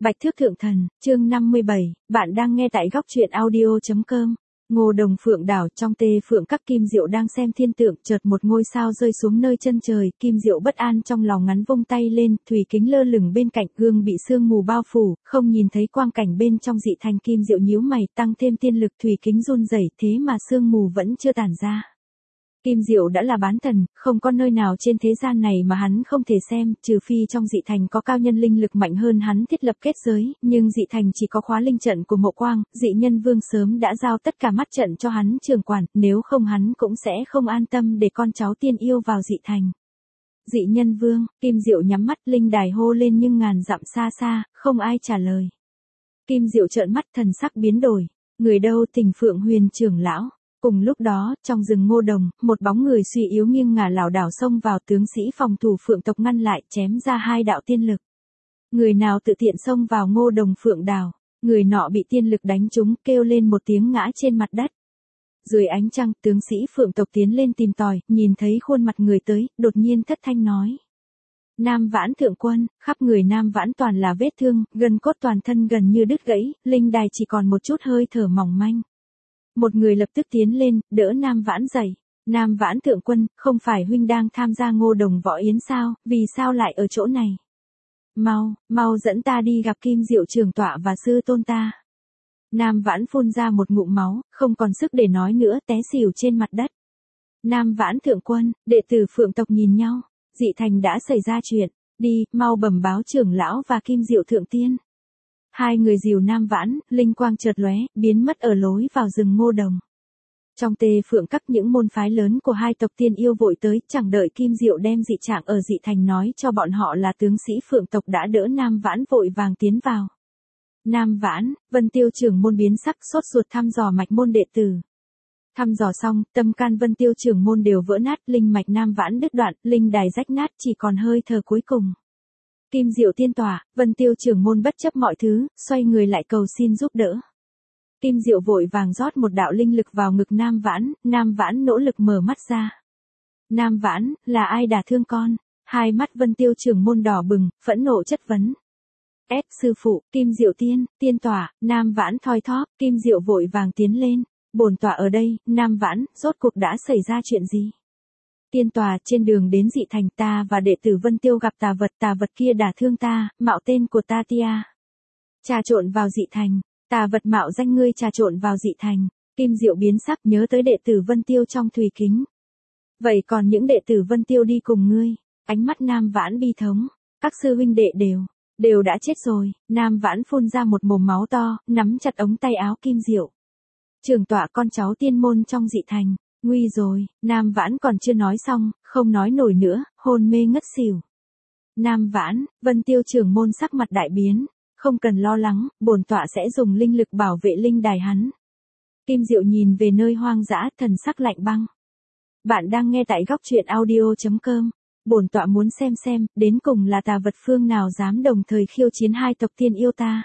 Bạch Thước Thượng Thần, chương 57, bạn đang nghe tại góc truyện audio.com. Ngô Đồng Phượng đảo trong tê phượng các Kim Diệu đang xem thiên tượng, chợt một ngôi sao rơi xuống nơi chân trời, Kim Diệu bất an trong lòng ngắn vung tay lên, thủy kính lơ lửng bên cạnh, gương bị sương mù bao phủ, không nhìn thấy quang cảnh bên trong. Dị Thành Kim Diệu nhíu mày, tăng thêm tiên lực, thủy kính run rẩy, thế mà sương mù vẫn chưa tản ra. Kim Diệu đã là bán thần, không có nơi nào trên thế gian này mà hắn không thể xem, trừ phi trong Dị Thành có cao nhân linh lực mạnh hơn hắn thiết lập kết giới, nhưng Dị Thành chỉ có khóa linh trận của Mộ Quang, Dị Nhân Vương sớm đã giao tất cả mắt trận cho hắn trưởng quản, nếu không hắn cũng sẽ không an tâm để con cháu tiên yêu vào Dị Thành. Dị Nhân Vương, Kim Diệu nhắm mắt, linh đài hô lên nhưng ngàn dặm xa xa, không ai trả lời. Kim Diệu trợn mắt, thần sắc biến đổi, người đâu? Tình Phượng Huyền trưởng lão. Cùng lúc đó, trong rừng Ngô Đồng, một bóng người suy yếu nghiêng ngả lảo đảo xông vào, tướng sĩ phòng thủ Phượng tộc ngăn lại, chém ra hai đạo tiên lực. Người nào tự tiện xông vào Ngô Đồng Phượng đảo, người nọ bị tiên lực đánh trúng, kêu lên một tiếng ngã trên mặt đất. Dưới ánh trăng, tướng sĩ Phượng tộc tiến lên tìm tòi, nhìn thấy khuôn mặt người tới, đột nhiên thất thanh nói: Nam Vãn thượng quân. Khắp người Nam Vãn toàn là vết thương, gân cốt toàn thân gần như đứt gãy, linh đài chỉ còn một chút hơi thở mỏng manh. Một người lập tức tiến lên, đỡ Nam Vãn dậy. Nam Vãn thượng quân, không phải huynh đang tham gia Ngô Đồng võ yến sao, vì sao lại ở chỗ này? Mau dẫn ta đi gặp Kim Diệu trưởng tọa và sư tôn ta. Nam Vãn phun ra một ngụm máu, không còn sức để nói nữa, té xỉu trên mặt đất. Nam Vãn thượng quân, đệ tử Phượng tộc nhìn nhau, Dị Thành đã xảy ra chuyện, đi, mau bẩm báo trưởng lão và Kim Diệu thượng tiên. Hai người dìu Nam Vãn, linh quang chợt lóe, biến mất ở lối vào rừng Ngô Đồng. Trong tê phượng các, những môn phái lớn của hai tộc tiên yêu vội tới, chẳng đợi Kim Diệu đem dị trạng ở Dị Thành nói cho bọn họ là tướng sĩ Phượng tộc đã đỡ Nam Vãn vội vàng tiến vào. Nam Vãn, Vân Tiêu trưởng môn biến sắc, sốt ruột thăm dò mạch môn đệ tử. Thăm dò xong, tâm can Vân Tiêu trưởng môn đều vỡ nát, linh mạch Nam Vãn đứt đoạn, linh đài rách nát, chỉ còn hơi thở cuối cùng. Kim Diệu tiên tỏa, Vân Tiêu trưởng môn bất chấp mọi thứ, xoay người lại cầu xin giúp đỡ. Kim Diệu vội vàng rót một đạo linh lực vào ngực Nam Vãn nỗ lực mở mắt ra. Nam Vãn, là ai đả thương con? Hai mắt Vân Tiêu trưởng môn đỏ bừng, phẫn nộ chất vấn. Sư phụ, Kim Diệu tiên tỏa, Nam Vãn thoi thóp, Kim Diệu vội vàng tiến lên. Bổn tọa ở đây, Nam Vãn, rốt cuộc đã xảy ra chuyện gì? Tiên tòa, trên đường đến Dị Thành, ta và đệ tử Vân Tiêu gặp tà vật kia đả thương ta, mạo tên của ta Tia. Trà trộn vào Dị Thành, tà vật mạo danh ngươi trà trộn vào Dị Thành. Kim Diệu biến sắc, nhớ tới đệ tử Vân Tiêu trong thủy kính. Vậy còn những đệ tử Vân Tiêu đi cùng ngươi? Ánh mắt Nam Vãn bi thống, các sư huynh đệ đều đã chết rồi. Nam Vãn phun ra một mồm máu to, nắm chặt ống tay áo Kim Diệu. Trưởng tọa, con cháu tiên môn trong Dị Thành. Nguy rồi, Nam Vãn còn chưa nói xong, không nói nổi nữa, hôn mê ngất xỉu. Nam Vãn, Vân Tiêu trưởng môn sắc mặt đại biến, không cần lo lắng, bổn tọa sẽ dùng linh lực bảo vệ linh đài hắn. Kim Diệu nhìn về nơi hoang dã, thần sắc lạnh băng. Bạn đang nghe tại góc truyện audio.com. Bổn tọa muốn xem, đến cùng là tà vật phương nào dám đồng thời khiêu chiến hai tộc tiên yêu ta.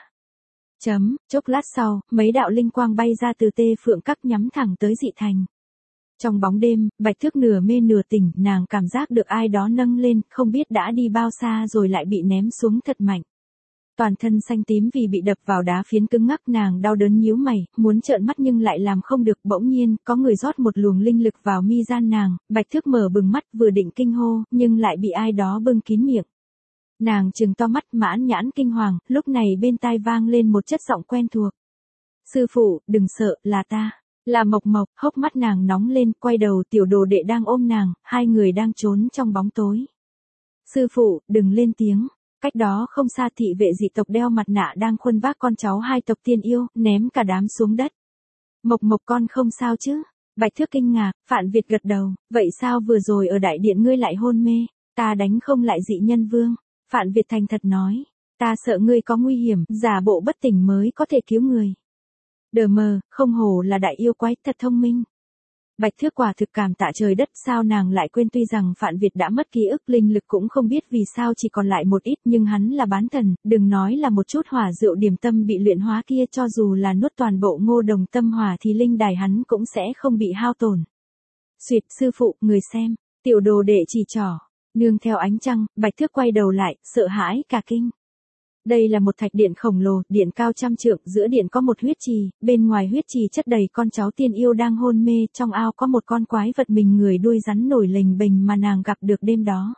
Chốc lát sau, mấy đạo linh quang bay ra từ tê phượng các nhắm thẳng tới Dị Thành. Trong bóng đêm, Bạch Thước nửa mê nửa tỉnh, nàng cảm giác được ai đó nâng lên, không biết đã đi bao xa rồi lại bị ném xuống thật mạnh. Toàn thân xanh tím vì bị đập vào đá phiến cứng ngắc, nàng đau đớn nhíu mày, muốn trợn mắt nhưng lại làm không được. Bỗng nhiên, có người rót một luồng linh lực vào mi gian nàng, Bạch Thước mở bừng mắt vừa định kinh hô, nhưng lại bị ai đó bưng kín miệng. Nàng trừng to mắt, mãn nhãn kinh hoàng, lúc này bên tai vang lên một chất giọng quen thuộc. Sư phụ, đừng sợ, là ta. Là Mộc Mộc. Hốc mắt nàng nóng lên, quay đầu, tiểu đồ đệ đang ôm nàng, hai người đang trốn trong bóng tối. Sư phụ, đừng lên tiếng. Cách đó không xa, thị vệ dị tộc đeo mặt nạ đang khuân vác con cháu hai tộc tiên yêu, ném cả đám xuống đất. Mộc Mộc con không sao chứ? Bạch Thước kinh ngạc, Phạn Việt gật đầu, vậy sao vừa rồi ở đại điện ngươi lại hôn mê? Ta đánh không lại Dị Nhân Vương. Phạn Việt thành thật nói, ta sợ ngươi có nguy hiểm, giả bộ bất tỉnh mới có thể cứu người. Đờ mờ, không hổ là đại yêu quái, thật thông minh. Bạch Thước quả thực cảm tạ trời đất, sao nàng lại quên, tuy rằng Phạn Việt đã mất ký ức, linh lực cũng không biết vì sao chỉ còn lại một ít, nhưng hắn là bán thần, đừng nói là một chút hỏa rượu điểm tâm bị luyện hóa kia, cho dù là nuốt toàn bộ Ngô Đồng tâm hỏa thì linh đài hắn cũng sẽ không bị hao tổn. Xuyệt, sư phụ, người xem, tiểu đồ đệ chỉ trỏ, nương theo ánh trăng, Bạch Thước quay đầu lại, sợ hãi cả kinh. Đây là một thạch điện khổng lồ, điện cao trăm trượng, giữa điện có một huyết trì, bên ngoài huyết trì chất đầy con cháu tiên yêu đang hôn mê, trong ao có một con quái vật mình người đuôi rắn nổi lềnh bềnh mà nàng gặp được đêm đó.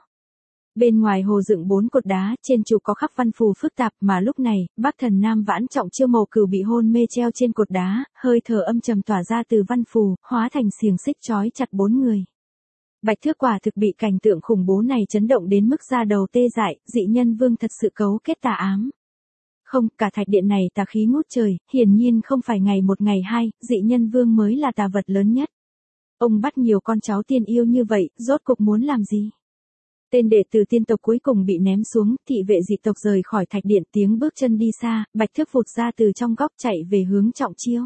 Bên ngoài hồ dựng 4 cột đá, trên trụ có khắc văn phù phức tạp, mà lúc này, Bắc Thần Nam Vãn Trọng Chiêu Mộ Cửu bị hôn mê treo trên cột đá, hơi thở âm trầm tỏa ra từ văn phù, hóa thành xiềng xích trói chặt 4 người. Bạch Thước quả thực bị cảnh tượng khủng bố này chấn động đến mức da đầu tê dại, dị nhân vương thật sự cấu kết tà ám. Không, cả thạch điện này tà khí ngút trời, hiển nhiên không phải ngày một ngày hai, dị nhân vương mới là tà vật lớn nhất. Ông bắt nhiều con cháu tiên yêu như vậy, rốt cuộc muốn làm gì? Tên đệ tử tiên tộc cuối cùng bị ném xuống, thị vệ dị tộc rời khỏi thạch điện, tiếng bước chân đi xa, Bạch Thước vụt ra từ trong góc chạy về hướng Trọng Chiêu.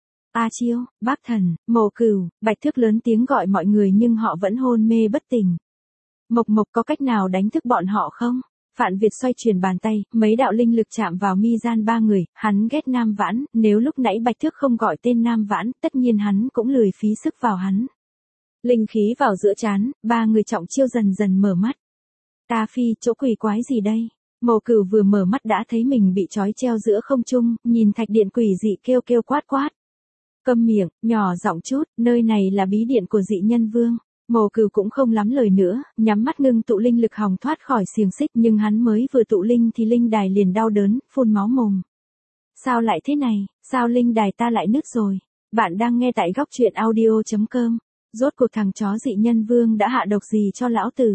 A Chiêu, Bác Thần, Mộ Cửu, Bạch Thước lớn tiếng gọi mọi người nhưng họ vẫn hôn mê bất tỉnh. Mộc Mộc có cách nào đánh thức bọn họ không? Phạn Việt xoay chuyển bàn tay, mấy đạo linh lực chạm vào mi gian 3 người, hắn ghét Nam Vãn, nếu lúc nãy Bạch Thước không gọi tên Nam Vãn, tất nhiên hắn cũng lười phí sức vào hắn. Linh khí vào giữa trán, 3 người Trọng Chiêu dần dần mở mắt. Ta phi, chỗ quỷ quái gì đây? Mộ Cửu vừa mở mắt đã thấy mình bị trói treo giữa không trung, nhìn thạch điện quỷ dị kêu kêu quát quát. Câm miệng, nhỏ giọng chút, nơi này là bí điện của dị nhân vương. Mộ Cửu cũng không lắm lời nữa, nhắm mắt ngưng tụ linh lực hòng thoát khỏi xiềng xích, nhưng hắn mới vừa tụ linh thì linh đài liền đau đớn, phun máu mồm. Sao lại thế này, sao linh đài ta lại nứt rồi? Bạn đang nghe tại góc truyện audio.com. Rốt cuộc thằng chó dị nhân vương đã hạ độc gì cho lão tử?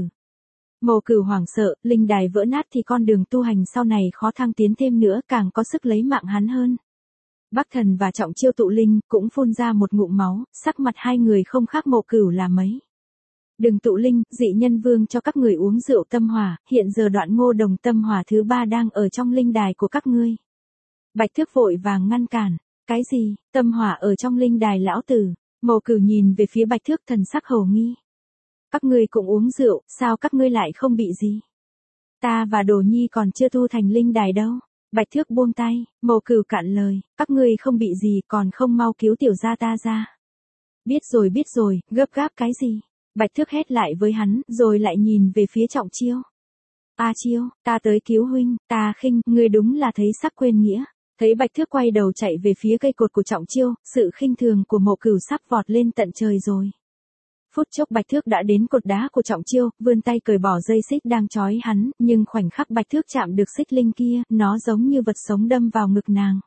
Mộ Cửu hoảng sợ, linh đài vỡ nát thì con đường tu hành sau này khó thăng tiến thêm nữa, càng có sức lấy mạng hắn hơn. Bắc Thần và Trọng Chiêu tụ linh, cũng phun ra một ngụm máu, sắc mặt hai người không khác Mộ Cửu là mấy. Đừng tụ linh, dị nhân vương cho các người uống rượu tâm hỏa, hiện giờ đoạn Ngô Đồng tâm hỏa thứ 3 đang ở trong linh đài của các ngươi. Bạch Thước vội vàng ngăn cản, cái gì, tâm hỏa ở trong linh đài lão tử? Mộ Cửu nhìn về phía Bạch Thước thần sắc hổ nghi. Các ngươi cũng uống rượu, sao các ngươi lại không bị gì? Ta và Đồ Nhi còn chưa tu thành linh đài đâu. Bạch Thước buông tay, Mộ Cửu cạn lời, các ngươi không bị gì còn không mau cứu tiểu gia ta ra. Biết rồi, gấp gáp cái gì? Bạch Thước hét lại với hắn, rồi lại nhìn về phía Trọng Chiêu. A Chiêu, ta tới cứu huynh, ta khinh, ngươi đúng là thấy sắc quên nghĩa. Thấy Bạch Thước quay đầu chạy về phía cây cột của Trọng Chiêu, sự khinh thường của Mộ Cửu sắp vọt lên tận trời rồi. Phút chốc Bạch Thước đã đến cột đá của Trọng Chiêu, vươn tay cởi bỏ dây xích đang trói hắn, nhưng khoảnh khắc Bạch Thước chạm được xích linh kia, nó giống như vật sống đâm vào ngực nàng.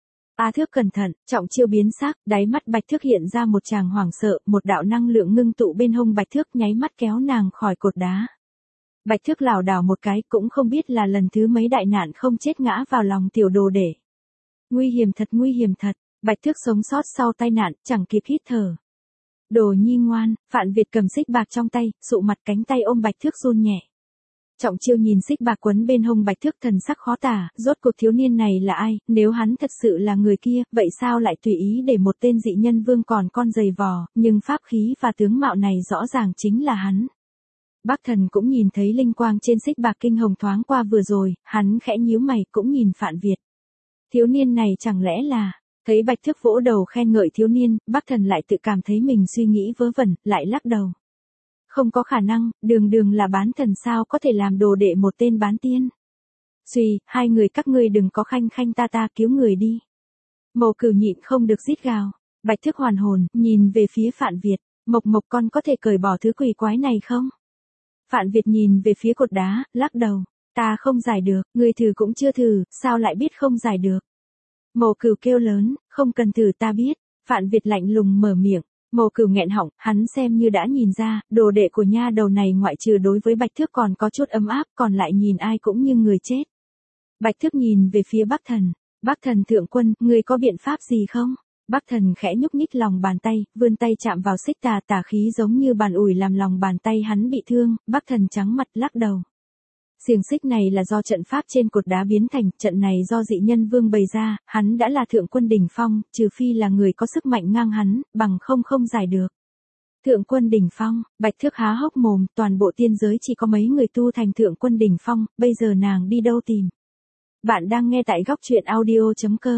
A Thước cẩn thận, Trọng Chiêu biến sắc, đáy mắt Bạch Thước hiện ra một tràng hoảng sợ, một đạo năng lượng ngưng tụ bên hông Bạch Thước nháy mắt kéo nàng khỏi cột đá. Bạch Thước lảo đảo một cái, cũng không biết là lần thứ mấy đại nạn không chết ngã vào lòng tiểu đồ để. Nguy hiểm thật, Bạch Thước sống sót sau tai nạn, chẳng kịp hít thở. Đồ Nhi ngoan, Phạn Việt cầm xích bạc trong tay, sụ mặt cánh tay ôm Bạch Thước run nhẹ. Trọng Chiêu nhìn xích bạc quấn bên hông Bạch Thước thần sắc khó tả, rốt cuộc thiếu niên này là ai, nếu hắn thật sự là người kia, vậy sao lại tùy ý để một tên dị nhân vương còn con giày vò, nhưng pháp khí và tướng mạo này rõ ràng chính là hắn. Bắc Thần cũng nhìn thấy linh quang trên xích bạc kinh hồng thoáng qua vừa rồi, hắn khẽ nhíu mày cũng nhìn Phạn Việt. Thiếu niên này chẳng lẽ là... Thấy Bạch Thước vỗ đầu khen ngợi thiếu niên, Bắc Thần lại tự cảm thấy mình suy nghĩ vớ vẩn, lại lắc đầu. Không có khả năng, đường là bán thần sao có thể làm đồ đệ một tên bán tiên. Suy, hai người các ngươi đừng có khanh khanh ta cứu người đi. Mộ Cửu nhịn không được rít gào. Bạch Thước hoàn hồn, nhìn về phía Phạn Việt, Mộc con có thể cởi bỏ thứ quỷ quái này không? Phạn Việt nhìn về phía cột đá, lắc đầu. Ta không giải được, ngươi thử cũng chưa thử, sao lại biết không giải được? Mộ Cửu kêu lớn, không cần thử ta biết. Phạn Việt lạnh lùng mở miệng. Mộ Cửu nghẹn họng, hắn xem như đã nhìn ra, đồ đệ của nha đầu này ngoại trừ đối với Bạch Thước còn có chút ấm áp, còn lại nhìn ai cũng như người chết. Bạch Thước nhìn về phía Bắc Thần. Bắc Thần thượng quân, ngươi có biện pháp gì không? Bắc Thần khẽ nhúc nhích lòng bàn tay, vươn tay chạm vào xích tà khí giống như bàn ủi làm lòng bàn tay hắn bị thương. Bắc Thần trắng mặt lắc đầu. Xiềng xích này là do trận pháp trên cột đá biến thành, trận này do dị nhân vương bày ra, hắn đã là thượng quân đỉnh phong, trừ phi là người có sức mạnh ngang hắn, bằng không giải được. Thượng quân đỉnh phong, Bạch Thước há hốc mồm, toàn bộ tiên giới chỉ có mấy người tu thành thượng quân đỉnh phong, bây giờ nàng đi đâu tìm? Bạn đang nghe tại góc truyện audio.com.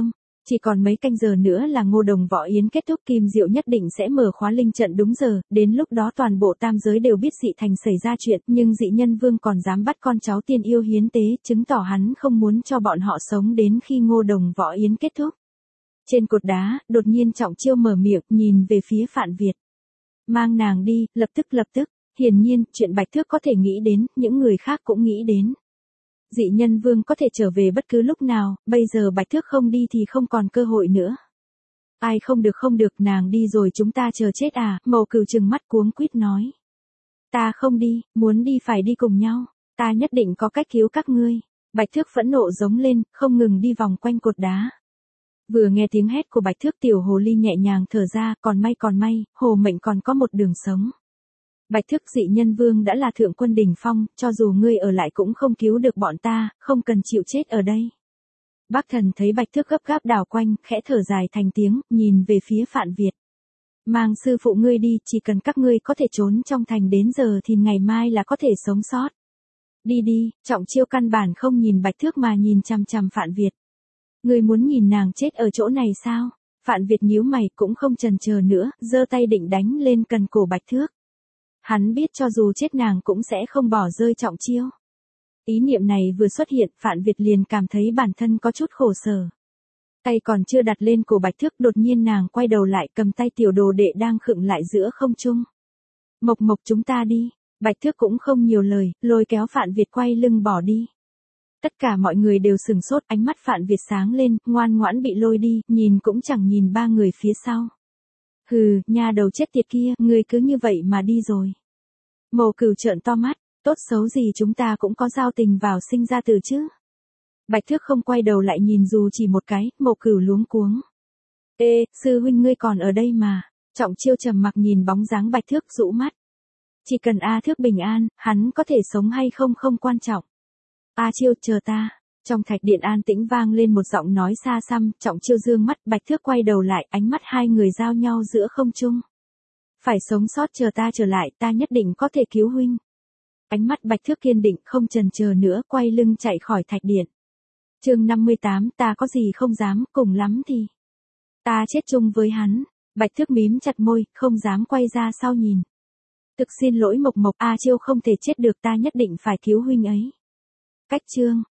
Chỉ còn mấy canh giờ nữa là Ngô Đồng Võ Yến kết thúc, Kim Diệu nhất định sẽ mở khóa linh trận đúng giờ, đến lúc đó toàn bộ tam giới đều biết Dị Thành xảy ra chuyện, nhưng Dị Nhân Vương còn dám bắt con cháu tiên yêu hiến tế, chứng tỏ hắn không muốn cho bọn họ sống đến khi Ngô Đồng Võ Yến kết thúc. Trên cột đá, đột nhiên Trọng Chiêu mở miệng, nhìn về phía Phạn Việt. Mang nàng đi, lập tức. Hiển nhiên, chuyện Bạch Thước có thể nghĩ đến, những người khác cũng nghĩ đến. Dị Nhân Vương có thể trở về bất cứ lúc nào, bây giờ Bạch Thước không đi thì không còn cơ hội nữa. Ai không được, nàng đi rồi chúng ta chờ chết à, Mậu Cửu trừng mắt cuống quýt nói. Ta không đi, muốn đi phải đi cùng nhau, ta nhất định có cách cứu các ngươi. Bạch Thước phẫn nộ giống lên, không ngừng đi vòng quanh cột đá. Vừa nghe tiếng hét của Bạch Thước, tiểu hồ ly nhẹ nhàng thở ra, còn may, hồ mệnh còn có một đường sống. Bạch Thước, Dị Nhân Vương đã là thượng quân đỉnh phong, cho dù ngươi ở lại cũng không cứu được bọn ta, không cần chịu chết ở đây. Bác Thần thấy Bạch Thước gấp gáp đảo quanh, khẽ thở dài thành tiếng, nhìn về phía Phạn Việt. Mang sư phụ ngươi đi, chỉ cần các ngươi có thể trốn trong thành đến giờ thì ngày mai là có thể sống sót. Đi, Trọng Chiêu căn bản không nhìn Bạch Thước mà nhìn chằm chằm Phạn Việt. Ngươi muốn nhìn nàng chết ở chỗ này sao? Phạn Việt nhíu mày cũng không chần chờ nữa, giơ tay định đánh lên cần cổ Bạch Thước. Hắn biết cho dù chết nàng cũng sẽ không bỏ rơi Trọng Chiêu. Ý niệm này vừa xuất hiện, Phạn Việt liền cảm thấy bản thân có chút khổ sở. Tay còn chưa đặt lên cổ Bạch Thước, đột nhiên nàng quay đầu lại, cầm tay tiểu đồ đệ đang khựng lại giữa không trung. Mộc chúng ta đi. Bạch Thước cũng không nhiều lời, lôi kéo Phạn Việt quay lưng bỏ đi. Tất cả mọi người đều sừng sốt, ánh mắt Phạn Việt sáng lên, ngoan ngoãn bị lôi đi, nhìn cũng chẳng nhìn ba người phía sau. Hừ, nha đầu chết tiệt kia, ngươi cứ như vậy mà đi rồi. Mậu Cửu trợn to mắt, tốt xấu gì chúng ta cũng có giao tình vào sinh ra từ chứ. Bạch Thước không quay đầu lại nhìn dù chỉ một cái, Mậu Cửu luống cuống. Ê, sư huynh ngươi còn ở đây mà. Trọng Chiêu trầm mặc nhìn bóng dáng Bạch Thước rũ mắt. Chỉ cần A Thước bình an, hắn có thể sống hay không không quan trọng. A Chiêu, chờ ta. Trong thạch điện an tĩnh vang lên một giọng nói xa xăm, Trọng Chiêu dương mắt, Bạch Thước quay đầu lại, ánh mắt hai người giao nhau giữa không trung. Phải sống sót, chờ ta trở lại, ta nhất định có thể cứu huynh. Ánh mắt Bạch Thước kiên định, không chần chờ nữa, quay lưng chạy khỏi thạch điện. Chương 58, ta có gì không dám, cùng lắm thì ta chết chung với hắn. Bạch Thước mím chặt môi, không dám quay ra sau nhìn. Thực xin lỗi Mộc, A Chiêu không thể chết được, ta nhất định phải cứu huynh ấy. Cách chương